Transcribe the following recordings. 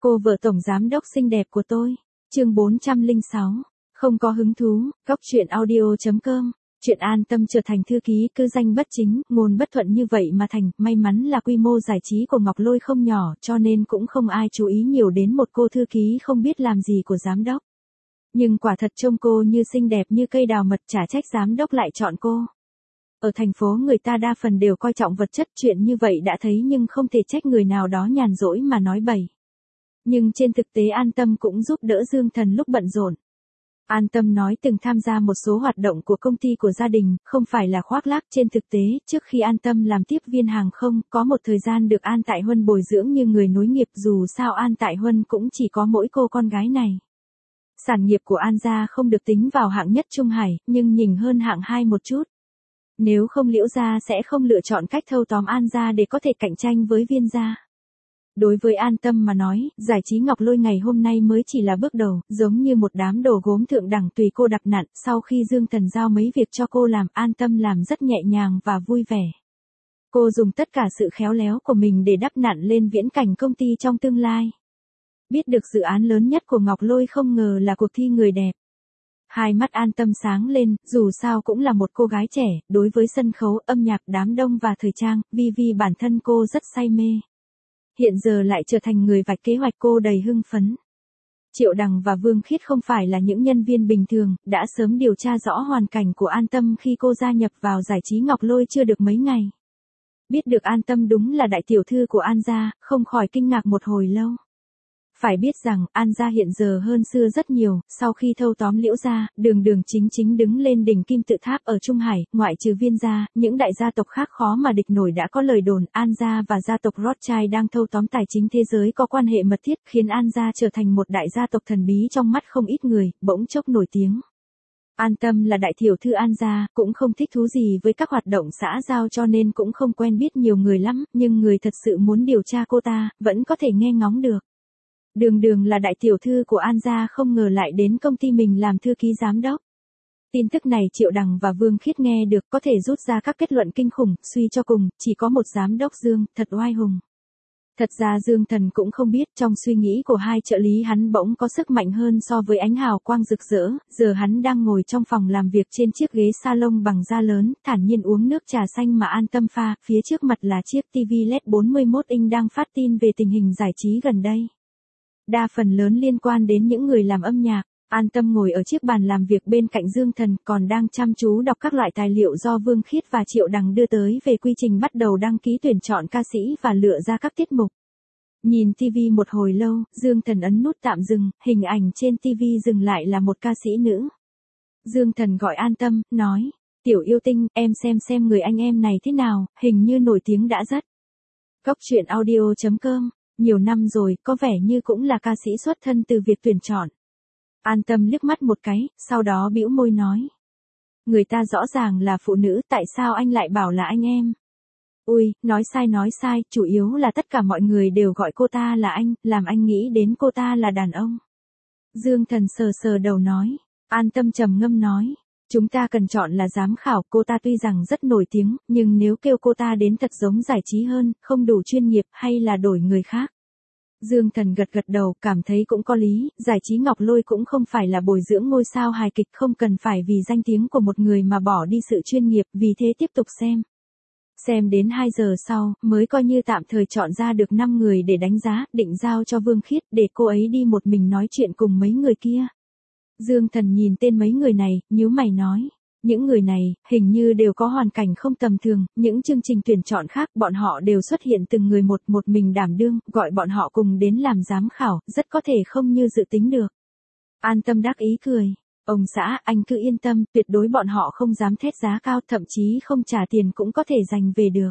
Cô vợ tổng giám đốc xinh đẹp của tôi. Chương 406. Không có hứng thú. Góc truyện audio.com. Chuyện An Tâm trở thành thư ký cư danh bất chính, ngôn bất thuận như vậy mà thành. May mắn là quy mô giải trí của Ngọc Lôi không nhỏ, cho nên cũng không ai chú ý nhiều đến một cô thư ký không biết làm gì của giám đốc. Nhưng quả thật trông cô như xinh đẹp như cây đào mật, chả trách giám đốc lại chọn cô. Ở thành phố người ta đa phần đều coi trọng vật chất, chuyện như vậy đã thấy nhưng không thể trách người nào đó nhàn rỗi mà nói bậy. Nhưng trên thực tế An Tâm cũng giúp đỡ Dương Thần lúc bận rộn. An Tâm nói từng tham gia một số hoạt động của công ty của gia đình, không phải là khoác lác. Trên thực tế, trước khi An Tâm làm tiếp viên hàng không, có một thời gian được An Tại Huân bồi dưỡng như người nối nghiệp, dù sao An Tại Huân cũng chỉ có mỗi cô con gái này. Sản nghiệp của An gia không được tính vào hạng nhất Trung Hải, nhưng nhỉnh hơn hạng 2 một chút. Nếu không Liễu gia sẽ không lựa chọn cách thâu tóm An gia để có thể cạnh tranh với Viên gia. Đối với An Tâm mà nói, giải trí Ngọc Lôi ngày hôm nay mới chỉ là bước đầu, giống như một đám đồ gốm thượng đẳng tùy cô đặt nặn. Sau khi Dương Thần giao mấy việc cho cô làm, An Tâm làm rất nhẹ nhàng và vui vẻ. Cô dùng tất cả sự khéo léo của mình để đắp nặn lên viễn cảnh công ty trong tương lai. Biết được dự án lớn nhất của Ngọc Lôi không ngờ là cuộc thi người đẹp. Hai mắt An Tâm sáng lên, dù sao cũng là một cô gái trẻ, đối với sân khấu, âm nhạc, đám đông và thời trang, vì bản thân cô rất say mê. Hiện giờ lại trở thành người vạch kế hoạch, cô đầy hưng phấn. Triệu Đằng và Vương Khiết không phải là những nhân viên bình thường, đã sớm điều tra rõ hoàn cảnh của An Tâm khi cô gia nhập vào giải trí Ngọc Lôi chưa được mấy ngày. Biết được An Tâm đúng là đại tiểu thư của An gia, không khỏi kinh ngạc một hồi lâu. Phải biết rằng, An gia hiện giờ hơn xưa rất nhiều, sau khi thâu tóm Liễu gia, đường chính đứng lên đỉnh kim tự tháp ở Trung Hải, ngoại trừ Viên gia, những đại gia tộc khác khó mà địch nổi. Đã có lời đồn, An gia và gia tộc Rothschild đang thâu tóm tài chính thế giới có quan hệ mật thiết, khiến An gia trở thành một đại gia tộc thần bí trong mắt không ít người, bỗng chốc nổi tiếng. An Tâm là đại tiểu thư An gia, cũng không thích thú gì với các hoạt động xã giao cho nên cũng không quen biết nhiều người lắm, nhưng người thật sự muốn điều tra cô ta, vẫn có thể nghe ngóng được. Đường là đại tiểu thư của An gia không ngờ lại đến công ty mình làm thư ký giám đốc. Tin tức này Triệu Đằng và Vương Khiết nghe được có thể rút ra các kết luận kinh khủng, suy cho cùng, chỉ có một giám đốc Dương, thật oai hùng. Thật ra Dương Thần cũng không biết, trong suy nghĩ của hai trợ lý hắn bỗng có sức mạnh hơn so với ánh hào quang rực rỡ. Giờ hắn đang ngồi trong phòng làm việc trên chiếc ghế salon bằng da lớn, thản nhiên uống nước trà xanh mà An Tâm pha, phía trước mặt là chiếc TV LED 41 inch đang phát tin về tình hình giải trí gần đây. Đa phần lớn liên quan đến những người làm âm nhạc. An Tâm ngồi ở chiếc bàn làm việc bên cạnh Dương Thần, còn đang chăm chú đọc các loại tài liệu do Vương Khiết và Triệu Đằng đưa tới về quy trình bắt đầu đăng ký tuyển chọn ca sĩ và lựa ra các tiết mục. Nhìn TV một hồi lâu, Dương Thần ấn nút tạm dừng, hình ảnh trên TV dừng lại là một ca sĩ nữ. Dương Thần gọi An Tâm, nói, tiểu yêu tinh, em xem người anh em này thế nào, hình như nổi tiếng đã rất. Góc truyện audio.com. Nhiều năm rồi, có vẻ như cũng là ca sĩ xuất thân từ việc tuyển chọn. An Tâm liếc mắt một cái, sau đó bĩu môi nói. Người ta rõ ràng là phụ nữ, tại sao anh lại bảo là anh em? Ui, nói sai, chủ yếu là tất cả mọi người đều gọi cô ta là anh, làm anh nghĩ đến cô ta là đàn ông. Dương Thần sờ đầu nói. An Tâm trầm ngâm nói. Chúng ta cần chọn là giám khảo, cô ta tuy rằng rất nổi tiếng, nhưng nếu kêu cô ta đến thật giống giải trí hơn, không đủ chuyên nghiệp, hay là đổi người khác. Dương Thần gật đầu, cảm thấy cũng có lý, giải trí Ngọc Lôi cũng không phải là bồi dưỡng ngôi sao hài kịch, không cần phải vì danh tiếng của một người mà bỏ đi sự chuyên nghiệp, vì thế tiếp tục xem. Xem đến 2 giờ sau, mới coi như tạm thời chọn ra được 5 người để đánh giá, định giao cho Vương Khiết, để cô ấy đi một mình nói chuyện cùng mấy người kia. Dương Thần nhìn tên mấy người này, nhíu mày nói. Những người này, hình như đều có hoàn cảnh không tầm thường, những chương trình tuyển chọn khác, bọn họ đều xuất hiện từng người một mình đảm đương, gọi bọn họ cùng đến làm giám khảo, rất có thể không như dự tính được. An Tâm đắc ý cười. Ông xã, anh cứ yên tâm, tuyệt đối bọn họ không dám thét giá cao, thậm chí không trả tiền cũng có thể giành về được.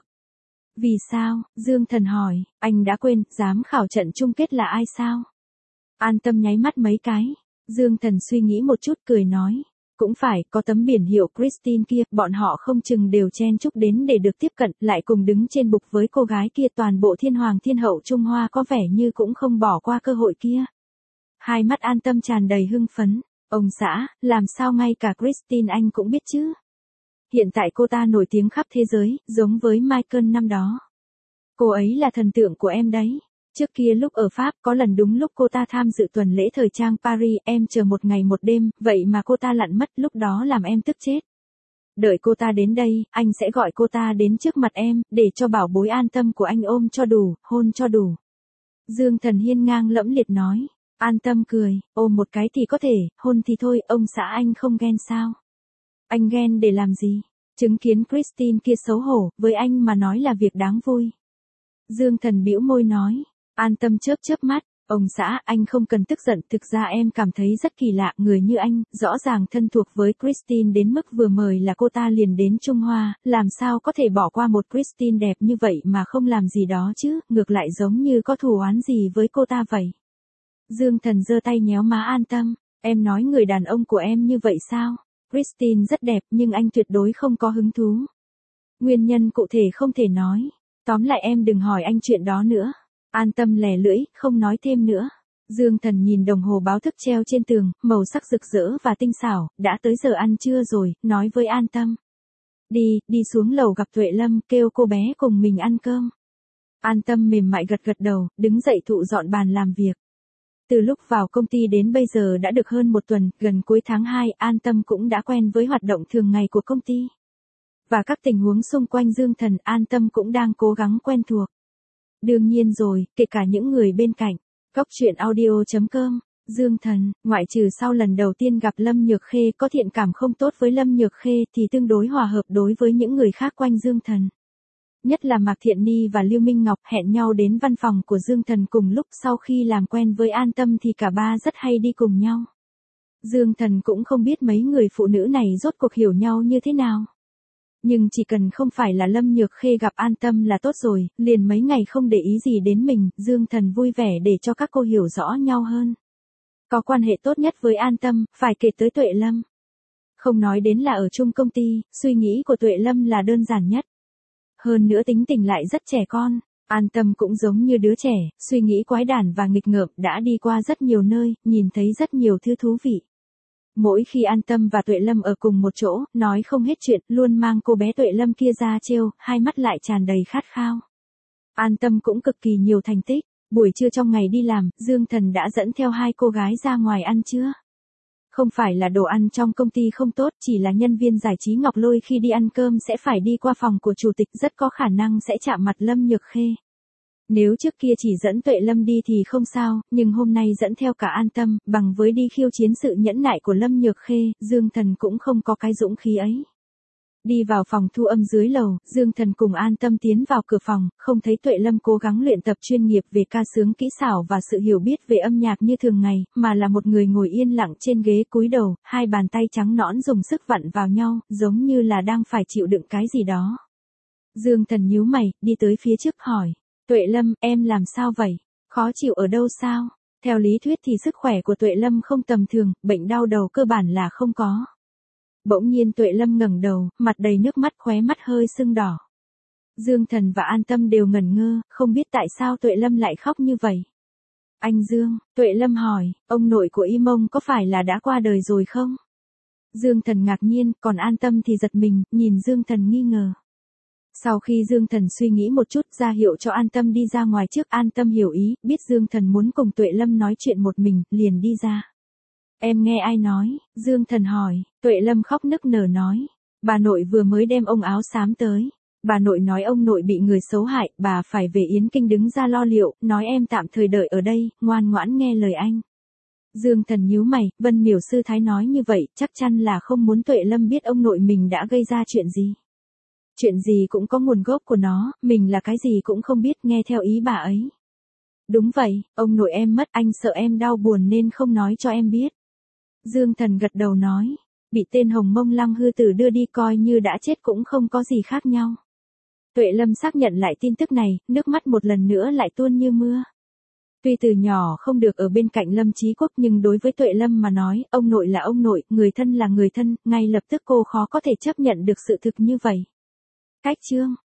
Vì sao? Dương Thần hỏi, anh đã quên, giám khảo trận chung kết là ai sao? An Tâm nháy mắt mấy cái. Dương Thần suy nghĩ một chút cười nói. Cũng phải, có tấm biển hiệu Christine kia, bọn họ không chừng đều chen chúc đến để được tiếp cận, lại cùng đứng trên bục với cô gái kia, toàn bộ thiên hoàng thiên hậu Trung Hoa có vẻ như cũng không bỏ qua cơ hội kia. Hai mắt An Tâm tràn đầy hưng phấn. Ông xã, làm sao ngay cả Christine anh cũng biết chứ? Hiện tại cô ta nổi tiếng khắp thế giới, giống với Michael năm đó. Cô ấy là thần tượng của em đấy. Trước kia lúc ở Pháp có lần đúng lúc cô ta tham dự tuần lễ thời trang Paris, em chờ một ngày một đêm, vậy mà cô ta lặn mất, lúc đó làm em tức chết. Đợi cô ta đến đây, anh sẽ gọi cô ta đến trước mặt em, để cho bảo bối an tâm của anh ôm cho đủ, hôn cho đủ. Dương Thần hiên ngang lẫm liệt nói. An Tâm cười, ôm một cái thì có thể, hôn thì thôi, ông xã anh không ghen sao? Anh ghen để làm gì? Chứng kiến Christine kia xấu hổ, với anh mà nói là việc đáng vui. Dương Thần bĩu môi nói. An Tâm chớp chớp mắt, ông xã, anh không cần tức giận, thực ra em cảm thấy rất kỳ lạ, người như anh, rõ ràng thân thuộc với Christine đến mức vừa mời là cô ta liền đến Trung Hoa, làm sao có thể bỏ qua một Christine đẹp như vậy mà không làm gì đó chứ, ngược lại giống như có thù oán gì với cô ta vậy. Dương Thần giơ tay nhéo má An Tâm, em nói người đàn ông của em như vậy sao? Christine rất đẹp nhưng anh tuyệt đối không có hứng thú. Nguyên nhân cụ thể không thể nói. Tóm lại em đừng hỏi anh chuyện đó nữa. An Tâm lè lưỡi, không nói thêm nữa. Dương Thần nhìn đồng hồ báo thức treo trên tường, màu sắc rực rỡ và tinh xảo, đã tới giờ ăn trưa rồi, nói với An Tâm. Đi xuống lầu gặp Tuệ Lâm, kêu cô bé cùng mình ăn cơm. An Tâm mềm mại gật gật đầu, đứng dậy thụ dọn bàn làm việc. Từ lúc vào công ty đến bây giờ đã được hơn một tuần, gần cuối tháng 2, An Tâm cũng đã quen với hoạt động thường ngày của công ty. Và các tình huống xung quanh Dương Thần, An Tâm cũng đang cố gắng quen thuộc. Đương nhiên rồi, kể cả những người bên cạnh. Góc truyện audio.com, Dương Thần, ngoại trừ sau lần đầu tiên gặp Lâm Nhược Khê có thiện cảm không tốt với Lâm Nhược Khê thì tương đối hòa hợp đối với những người khác quanh Dương Thần. Nhất là Mạc Thiện Ni và Lưu Minh Ngọc hẹn nhau đến văn phòng của Dương Thần cùng lúc, sau khi làm quen với An Tâm thì cả ba rất hay đi cùng nhau. Dương Thần cũng không biết mấy người phụ nữ này rốt cuộc hiểu nhau như thế nào. Nhưng chỉ cần không phải là Lâm Nhược Khê gặp An Tâm là tốt rồi, liền mấy ngày không để ý gì đến mình, Dương Thần vui vẻ để cho các cô hiểu rõ nhau hơn. Có quan hệ tốt nhất với An Tâm, phải kể tới Tuệ Lâm. Không nói đến là ở chung công ty, suy nghĩ của Tuệ Lâm là đơn giản nhất. Hơn nữa tính tình lại rất trẻ con, An Tâm cũng giống như đứa trẻ, suy nghĩ quái đản và nghịch ngợm, đã đi qua rất nhiều nơi, nhìn thấy rất nhiều thứ thú vị. Mỗi khi An Tâm và Tuệ Lâm ở cùng một chỗ, nói không hết chuyện, luôn mang cô bé Tuệ Lâm kia ra trêu, hai mắt lại tràn đầy khát khao. An Tâm cũng cực kỳ nhiều thành tích, buổi trưa trong ngày đi làm, Dương Thần đã dẫn theo hai cô gái ra ngoài ăn trưa. Không phải là đồ ăn trong công ty không tốt, chỉ là nhân viên giải trí Ngọc Lôi khi đi ăn cơm sẽ phải đi qua phòng của chủ tịch, rất có khả năng sẽ chạm mặt Lâm Nhược Khê. Nếu trước kia chỉ dẫn Tuệ Lâm đi thì không sao, nhưng hôm nay dẫn theo cả An Tâm, bằng với đi khiêu chiến sự nhẫn nại của Lâm Nhược Khê, Dương Thần cũng không có cái dũng khí ấy. Đi vào phòng thu âm dưới lầu, Dương Thần cùng An Tâm tiến vào cửa phòng, không thấy Tuệ Lâm cố gắng luyện tập chuyên nghiệp về ca sướng kỹ xảo và sự hiểu biết về âm nhạc như thường ngày, mà là một người ngồi yên lặng trên ghế cúi đầu, hai bàn tay trắng nõn dùng sức vặn vào nhau, giống như là đang phải chịu đựng cái gì đó. Dương Thần nhíu mày, đi tới phía trước hỏi. Tuệ Lâm, em làm sao vậy? Khó chịu ở đâu sao? Theo lý thuyết thì sức khỏe của Tuệ Lâm không tầm thường, bệnh đau đầu cơ bản là không có. Bỗng nhiên Tuệ Lâm ngẩng đầu, mặt đầy nước mắt, khóe mắt hơi sưng đỏ. Dương Thần và An Tâm đều ngẩn ngơ, không biết tại sao Tuệ Lâm lại khóc như vậy. Anh Dương, Tuệ Lâm hỏi, ông nội của Y Mông có phải là đã qua đời rồi không? Dương Thần ngạc nhiên, còn An Tâm thì giật mình, nhìn Dương Thần nghi ngờ. Sau khi Dương Thần suy nghĩ một chút, ra hiệu cho An Tâm đi ra ngoài trước, An Tâm hiểu ý, biết Dương Thần muốn cùng Tuệ Lâm nói chuyện một mình, liền đi ra. Em nghe ai nói? Dương Thần hỏi. Tuệ Lâm khóc nức nở nói. Bà nội vừa mới đem ông áo xám tới. Bà nội nói ông nội bị người xấu hại, bà phải về Yến Kinh đứng ra lo liệu, nói em tạm thời đợi ở đây, ngoan ngoãn nghe lời anh. Dương Thần nhíu mày, Vân Miểu sư thái nói như vậy, chắc chắn là không muốn Tuệ Lâm biết ông nội mình đã gây ra chuyện gì. Chuyện gì cũng có nguồn gốc của nó, mình là cái gì cũng không biết, nghe theo ý bà ấy. Đúng vậy, ông nội em mất, anh sợ em đau buồn nên không nói cho em biết. Dương Thần gật đầu nói, bị tên Hồng Mông Lăng hư tử đưa đi coi như đã chết cũng không có gì khác nhau. Tuệ Lâm xác nhận lại tin tức này, nước mắt một lần nữa lại tuôn như mưa. Tuy từ nhỏ không được ở bên cạnh Lâm Chí Quốc nhưng đối với Tuệ Lâm mà nói, ông nội là ông nội, người thân là người thân, ngay lập tức cô khó có thể chấp nhận được sự thực như vậy. Cách chương